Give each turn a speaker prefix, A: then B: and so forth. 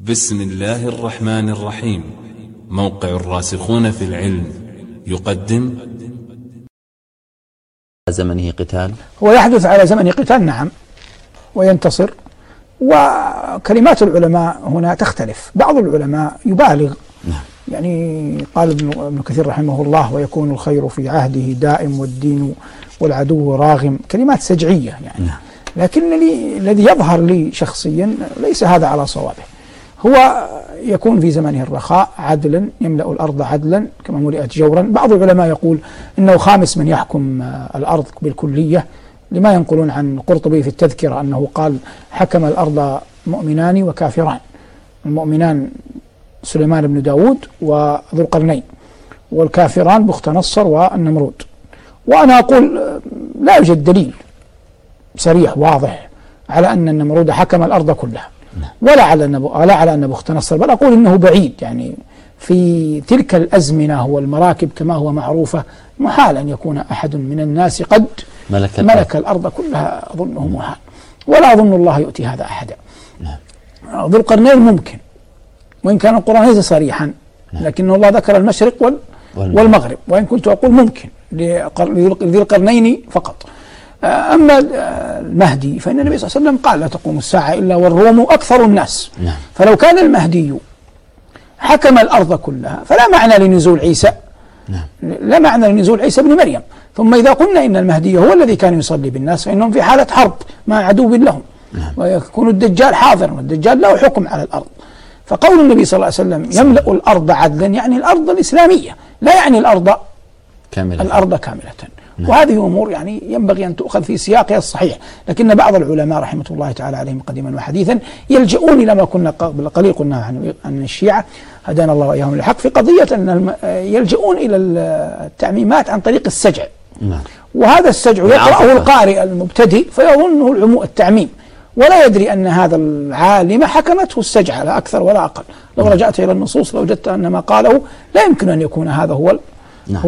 A: بسم الله الرحمن الرحيم. موقع الراسخون في العلم يقدم.
B: زمنه قتال،
C: هو يحدث على زمن قتال، نعم، وينتصر. وكلمات العلماء هنا تختلف. بعض العلماء يبالغ، يعني قال ابن كثير رحمه الله: ويكون الخير في عهده دائم والدين والعدو راغم. كلمات سجعية يعني. لكن الذي يظهر لي شخصيا ليس هذا على صوابه. هو يكون في زمنه الرخاء عدلا، يملأ الأرض عدلا كما ملئت جورا. بعض العلماء يقول إنه خامس من يحكم الأرض بالكلية، لما ينقلون عن قرطبي في التذكرة أنه قال: حكم الأرض مؤمنان وكافران. المؤمنان سليمان بن داود وذو القرنين، والكافران بخت نصر والنمرود. وأنا أقول لا يوجد دليل صريح واضح على أن النمرود حكم الأرض كلها، ولا على أن بخت نصر، بل أقول إنه بعيد. يعني في تلك الأزمنة والمراكب كما هو معروفة، محال أن يكون أحد من الناس قد ملك الأرض كلها، أظنه محال، ولا أظن الله يؤتي هذا أحدا. ذو القرنين ممكن، وإن كان القرآن ليس صريحا، لكن الله ذكر المشرق والمغرب، وإن كنت أقول ممكن لذي القرنين فقط. أما المهدي فإن النبي صلى الله عليه وسلم قال: لا تقوم الساعة إلا والروم أكثر الناس. فلو كان المهدي حكم الأرض كلها فلا معنى لنزول عيسى، لا معنى لنزول عيسى بن مريم. ثم إذا قلنا إن المهدي هو الذي كان يصلي بالناس فإنهم في حالة حرب مع عدو لهم، ويكون الدجال حاضرا، والدجال له حكم على الأرض. فقول النبي صلى الله عليه وسلم يملأ الأرض عدلا يعني الأرض الإسلامية، لا يعني الأرض كاملة. وهذه أمور يعني ينبغي أن تؤخذ في سياقها الصحيح. لكن بعض العلماء رحمة الله تعالى عليهم قديما وحديثا يلجؤون إلى ما كنا قبل قليل قلنا عن الشيعة، هدانا الله وإياهم للحق، في قضية أن يلجؤون إلى التعميمات عن طريق السجع. وهذا السجع يقرأه القارئ المبتدئ فيظنه التعميم، ولا يدري أن هذا العالم حكمته السجع لا أكثر ولا أقل. لو رجعت إلى النصوص لوجدت أن ما قاله لا يمكن أن يكون هذا هو